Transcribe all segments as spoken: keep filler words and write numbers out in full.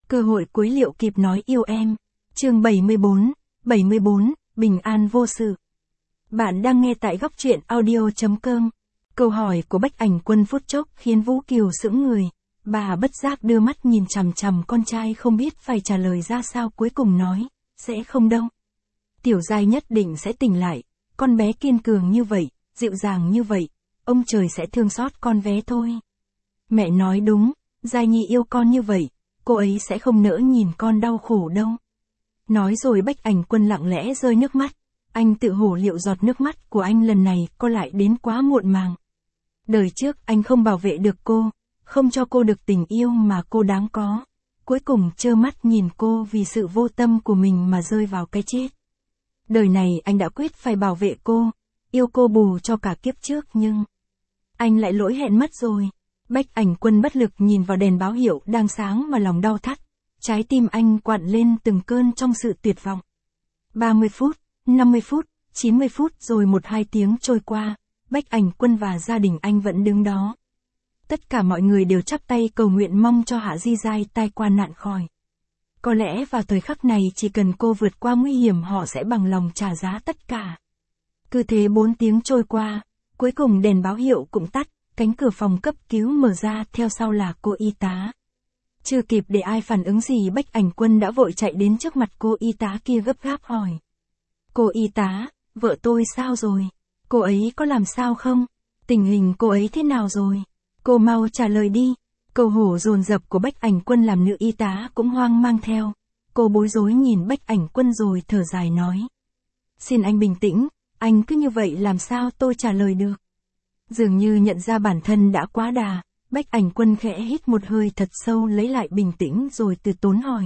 Cơ hội cuối liệu kịp nói yêu em. Chương bảy mươi bốn, bảy mươi bốn, bình an vô sự. Bạn đang nghe tại góc truyện audio.com. Câu hỏi của Bách Ảnh Quân phút chốc khiến Vũ Kiều sững người. Bà bất giác đưa mắt nhìn chằm chằm con trai không biết phải trả lời ra sao, cuối cùng nói, sẽ không đâu. Tiểu Giai nhất định sẽ tỉnh lại, con bé kiên cường như vậy, dịu dàng như vậy, ông trời sẽ thương xót con bé thôi. Mẹ nói đúng, Giai Nhi yêu con như vậy, cô ấy sẽ không nỡ nhìn con đau khổ đâu. Nói rồi Bách Ảnh Quân lặng lẽ rơi nước mắt, anh tự hổ liệu giọt nước mắt của anh lần này có lại đến quá muộn màng. Đời trước anh không bảo vệ được cô, không cho cô được tình yêu mà cô đáng có, cuối cùng trơ mắt nhìn cô vì sự vô tâm của mình mà rơi vào cái chết. Đời này anh đã quyết phải bảo vệ cô, yêu cô bù cho cả kiếp trước, nhưng anh lại lỗi hẹn mất rồi. Bách Ảnh Quân bất lực nhìn vào đèn báo hiệu đang sáng mà lòng đau thắt, trái tim anh quặn lên từng cơn trong sự tuyệt vọng. ba mươi phút, năm mươi phút, chín mươi phút rồi một hai tiếng trôi qua, Bách Ảnh Quân và gia đình anh vẫn đứng đó. Tất cả mọi người đều chắp tay cầu nguyện mong cho Hạ Di Giai tai qua nạn khỏi. Có lẽ vào thời khắc này chỉ cần cô vượt qua nguy hiểm họ sẽ bằng lòng trả giá tất cả. Cứ thế bốn tiếng trôi qua, cuối cùng đèn báo hiệu cũng tắt, cánh cửa phòng cấp cứu mở ra, theo sau là cô y tá. Chưa kịp để ai phản ứng gì Bách Ảnh Quân đã vội chạy đến trước mặt cô y tá kia gấp gáp hỏi. Cô y tá, vợ tôi sao rồi? Cô ấy có làm sao không? Tình hình cô ấy thế nào rồi? Cô mau trả lời đi. Câu hổ dồn dập của Bách Ảnh Quân làm nữ y tá cũng hoang mang theo. Cô bối rối nhìn Bách Ảnh Quân rồi thở dài nói. Xin anh bình tĩnh, anh cứ như vậy làm sao tôi trả lời được? Dường như nhận ra bản thân đã quá đà, Bách Ảnh Quân khẽ hít một hơi thật sâu lấy lại bình tĩnh rồi từ tốn hỏi.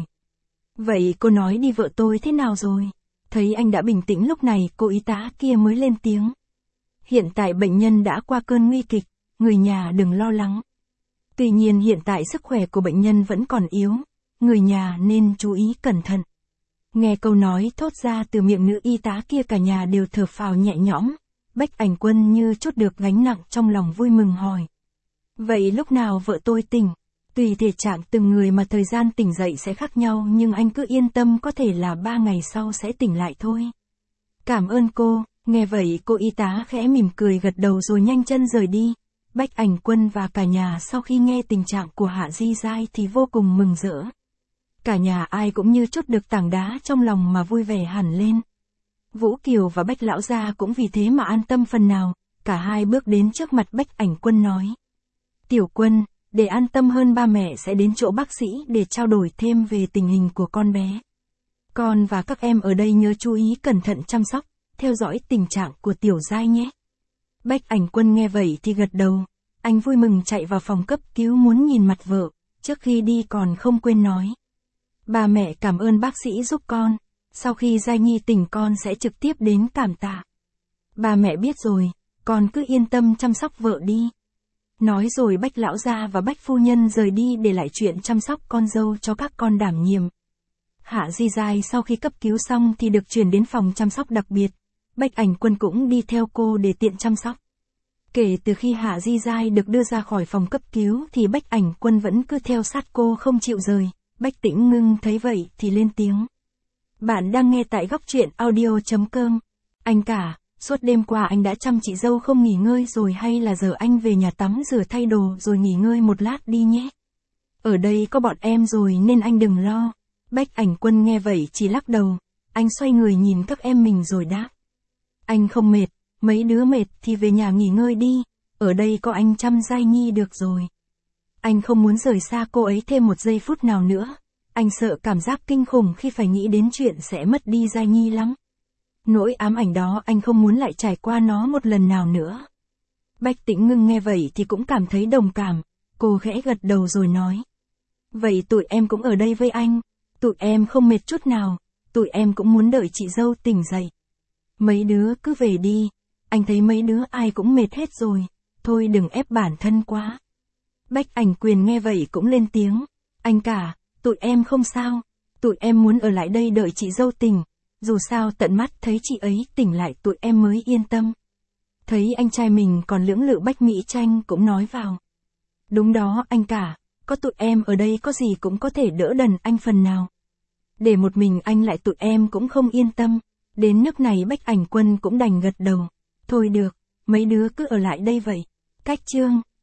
Vậy cô nói đi, vợ tôi thế nào rồi? Thấy anh đã bình tĩnh lúc này cô y tá kia mới lên tiếng. Hiện tại bệnh nhân đã qua cơn nguy kịch, người nhà đừng lo lắng. Tuy nhiên hiện tại sức khỏe của bệnh nhân vẫn còn yếu, người nhà nên chú ý cẩn thận. Nghe câu nói thốt ra từ miệng nữ y tá kia cả nhà đều thở phào nhẹ nhõm. Bách Ảnh Quân như trút được gánh nặng trong lòng, vui mừng hỏi. Vậy lúc nào vợ tôi tỉnh? Tùy thể trạng từng người mà thời gian tỉnh dậy sẽ khác nhau, nhưng anh cứ yên tâm, có thể là ba ngày sau sẽ tỉnh lại thôi. Cảm ơn cô. Nghe vậy cô y tá khẽ mỉm cười gật đầu rồi nhanh chân rời đi. Bách Ảnh Quân và cả nhà sau khi nghe tình trạng của Hạ Di Giai thì vô cùng mừng rỡ. Cả nhà ai cũng như trút được tảng đá trong lòng mà vui vẻ hẳn lên. Vũ Kiều và Bách lão gia cũng vì thế mà an tâm phần nào, cả hai bước đến trước mặt Bách Ảnh Quân nói. Tiểu Quân, để an tâm hơn ba mẹ sẽ đến chỗ bác sĩ để trao đổi thêm về tình hình của con bé. Con và các em ở đây nhớ chú ý cẩn thận chăm sóc, theo dõi tình trạng của Tiểu Giai nhé. Bách Ảnh Quân nghe vậy thì gật đầu, anh vui mừng chạy vào phòng cấp cứu muốn nhìn mặt vợ, trước khi đi còn không quên nói. Ba mẹ cảm ơn bác sĩ giúp con, sau khi Giai Nhi tỉnh con sẽ trực tiếp đến cảm tạ. Ba mẹ biết rồi, con cứ yên tâm chăm sóc vợ đi. Nói rồi Bách lão gia và Bách phu nhân rời đi để lại chuyện chăm sóc con dâu cho các con đảm nhiệm. Hạ Di Giai sau khi cấp cứu xong thì được chuyển đến phòng chăm sóc đặc biệt. Bách Ảnh Quân cũng đi theo cô để tiện chăm sóc. Kể từ khi Hạ Di Giai được đưa ra khỏi phòng cấp cứu thì Bách Ảnh Quân vẫn cứ theo sát cô không chịu rời. Bách Tĩnh Ngưng thấy vậy thì lên tiếng. Bạn đang nghe tại góc truyện audio.com. Anh cả, suốt đêm qua anh đã chăm chị dâu không nghỉ ngơi rồi, hay là giờ anh về nhà tắm rửa thay đồ rồi nghỉ ngơi một lát đi nhé. Ở đây có bọn em rồi nên anh đừng lo. Bách Ảnh Quân nghe vậy chỉ lắc đầu, anh xoay người nhìn các em mình rồi đáp. Anh không mệt, mấy đứa mệt thì về nhà nghỉ ngơi đi, ở đây có anh chăm Giai Nhi được rồi. Anh không muốn rời xa cô ấy thêm một giây phút nào nữa, anh sợ cảm giác kinh khủng khi phải nghĩ đến chuyện sẽ mất đi Giai Nhi lắm. Nỗi ám ảnh đó anh không muốn lại trải qua nó một lần nào nữa. Bách Tĩnh Ngưng nghe vậy thì cũng cảm thấy đồng cảm, cô khẽ gật đầu rồi nói. Vậy tụi em cũng ở đây với anh, tụi em không mệt chút nào, tụi em cũng muốn đợi chị dâu tỉnh dậy. Mấy đứa cứ về đi, anh thấy mấy đứa ai cũng mệt hết rồi, thôi đừng ép bản thân quá. Bách Ảnh Quyền nghe vậy cũng lên tiếng, anh cả, tụi em không sao, tụi em muốn ở lại đây đợi chị dâu tỉnh, dù sao tận mắt thấy chị ấy tỉnh lại tụi em mới yên tâm. Thấy anh trai mình còn lưỡng lự Bách Mỹ Tranh cũng nói vào. Đúng đó anh cả, có tụi em ở đây có gì cũng có thể đỡ đần anh phần nào. Để một mình anh lại tụi em cũng không yên tâm. Đến nước này Bách Ảnh Quân cũng đành gật đầu. Thôi được, mấy đứa cứ ở lại đây vậy. Cách chương